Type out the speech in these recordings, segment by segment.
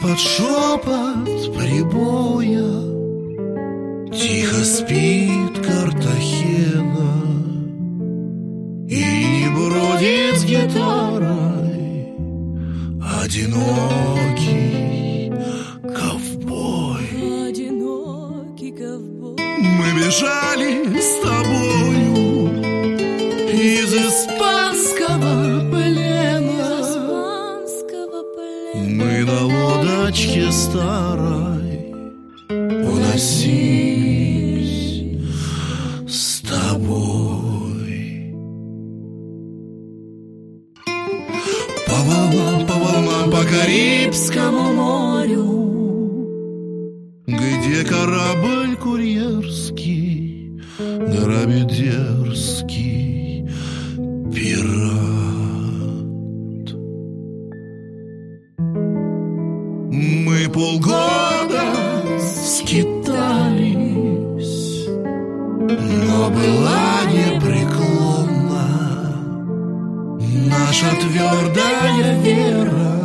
под шепот прибоя тихо спит Картахена и не бродит с гитарой одинокий ковбой. Одинокий ковбой. Мы бежали с тобою из испанского плена. Мы на лодочке старой уносились с тобой. По волнам, по Карибскому морю, где корабль курьерский грабит дерзкий пират. Мы полгода скитались, но была непреклонна наша твердая вера,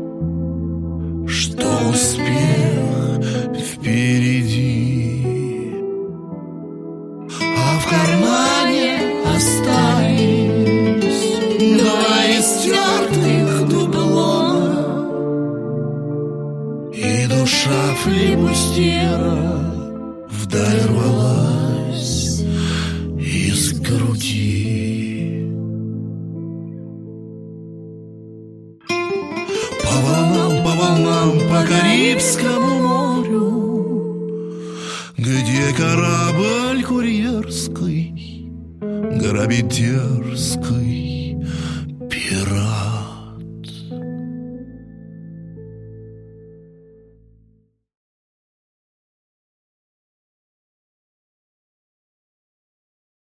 что успех впереди. А в кармане остались два истертых дублона и душа флибустьера вдаль рвалась из груди. По волнам, по Карибскому морю, где корабль курьерский грабит дерзкий пират.